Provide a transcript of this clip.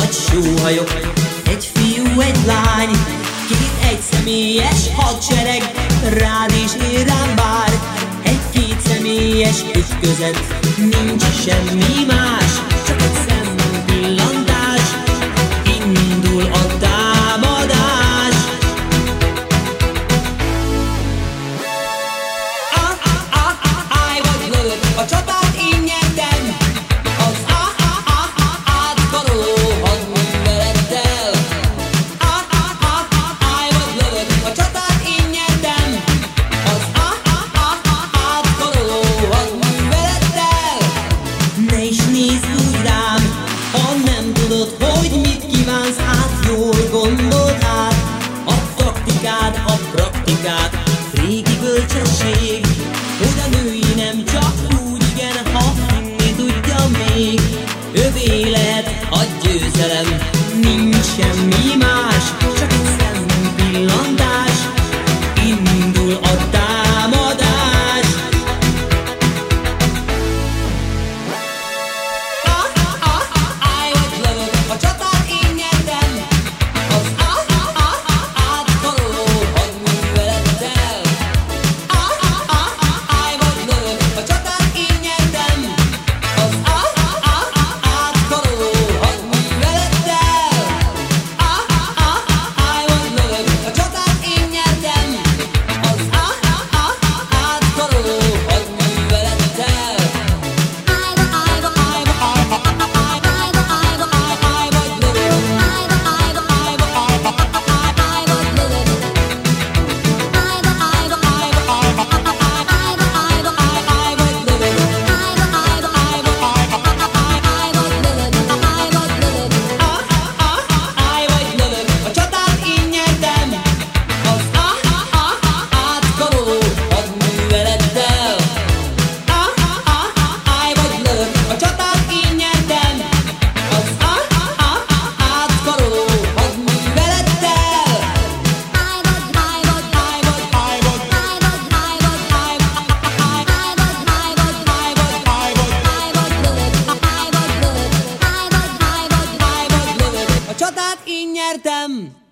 nagy sóhajok, egy fiú, egy lány, két egyszemélyes hadsereg, rád és én rám vár. Egy kétszemélyes ütközet, nincs semmi más, csak egy szempillantás, indul a támadás. Állj vagy lőd, a csatát én nyertem, az átkaroló hadművelettel. Állj vagy lőd, a csatát én nyertem, az átkaroló hadművelettel. Ne is nézz úgy rám, ha nem tudod, hogy mit kívánsz, hát jól gondold át. A taktikád, a praktikád, régi bölcsesség, hogy a női nem csak úgy igen, ha hinni tudja még. Övé lehet a győzelem, nincs semmi más, csak egy szempillantás, indul a támadás. Állj vagy lövöd, a csatát én nyertem, az átkaroló hadművelettel. Állj vagy lövöd, a csatát én nyertem, az átkaroló hadművelettel. Állj vagy lövöd, a csatát én nyertem, az átkaroló hadművelettel. A csatát én nyertem!